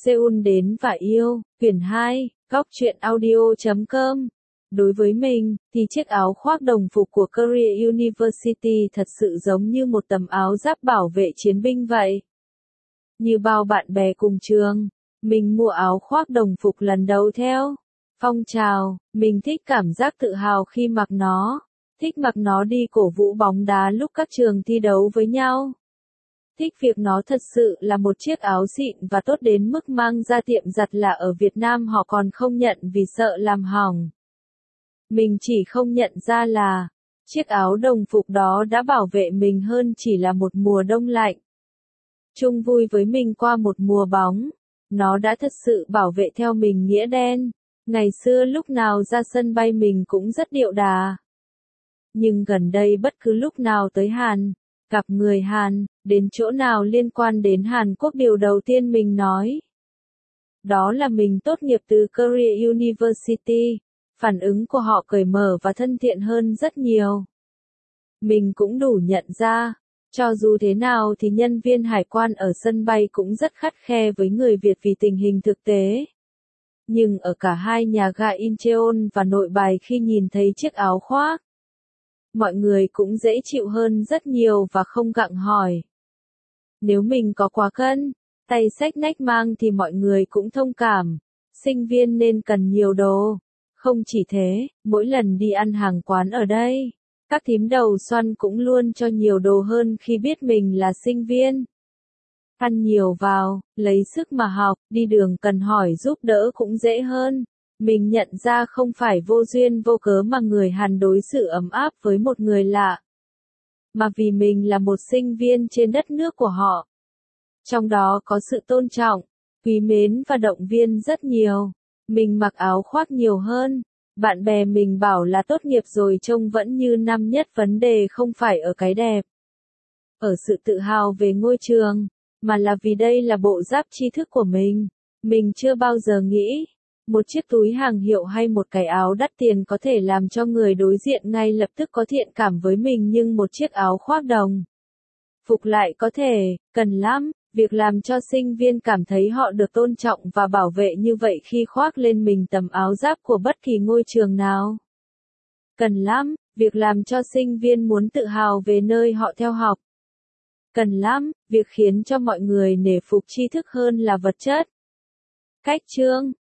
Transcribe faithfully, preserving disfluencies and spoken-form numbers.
Seoul đến và yêu, quyển hai, góc truyện audio chấm com. Đối với mình, thì chiếc áo khoác đồng phục của Korea University thật sự giống như một tấm áo giáp bảo vệ chiến binh vậy. Như bao bạn bè cùng trường, mình mua áo khoác đồng phục lần đầu theo phong trào, mình thích cảm giác tự hào khi mặc nó, thích mặc nó đi cổ vũ bóng đá lúc các trường thi đấu với nhau. Thích việc nó thật sự là một chiếc áo xịn và tốt đến mức mang ra tiệm giặt là ở Việt Nam họ còn không nhận vì sợ làm hỏng. Mình chỉ không nhận ra là, chiếc áo đồng phục đó đã bảo vệ mình hơn chỉ là một mùa đông lạnh. Chung vui với mình qua một mùa bóng, nó đã thật sự bảo vệ theo mình nghĩa đen. Ngày xưa lúc nào ra sân bay mình cũng rất điệu đà. Nhưng gần đây bất cứ lúc nào tới Hàn, gặp người Hàn, đến chỗ nào liên quan đến Hàn Quốc điều đầu tiên mình nói. Đó là mình tốt nghiệp từ Korea University, phản ứng của họ cởi mở và thân thiện hơn rất nhiều. Mình cũng đủ nhận ra, cho dù thế nào thì nhân viên hải quan ở sân bay cũng rất khắt khe với người Việt vì tình hình thực tế. Nhưng ở cả hai nhà ga Incheon và Nội Bài khi nhìn thấy chiếc áo khoác, mọi người cũng dễ chịu hơn rất nhiều và không gặng hỏi. Nếu mình có quá cân, tay xách nách mang thì mọi người cũng thông cảm, sinh viên nên cần nhiều đồ. Không chỉ thế, mỗi lần đi ăn hàng quán ở đây, các thím đầu xoăn cũng luôn cho nhiều đồ hơn khi biết mình là sinh viên. Ăn nhiều vào, lấy sức mà học, đi đường cần hỏi giúp đỡ cũng dễ hơn. Mình nhận ra không phải vô duyên vô cớ mà người Hàn đối xử ấm áp với một người lạ, mà vì mình là một sinh viên trên đất nước của họ. Trong đó có sự tôn trọng, quý mến và động viên rất nhiều. Mình mặc áo khoác nhiều hơn. Bạn bè mình bảo là tốt nghiệp rồi trông vẫn như năm nhất, vấn đề không phải ở cái đẹp, ở sự tự hào về ngôi trường, mà là vì đây là bộ giáp tri thức của mình. Mình chưa bao giờ nghĩ, một chiếc túi hàng hiệu hay một cái áo đắt tiền có thể làm cho người đối diện ngay lập tức có thiện cảm với mình, nhưng một chiếc áo khoác đồng phục lại có thể, cần lắm. Việc làm cho sinh viên cảm thấy họ được tôn trọng và bảo vệ như vậy khi khoác lên mình tấm áo giáp của bất kỳ ngôi trường nào. Cần lắm, việc làm cho sinh viên muốn tự hào về nơi họ theo học. Cần lắm, việc khiến cho mọi người nể phục tri thức hơn là vật chất. Cách chương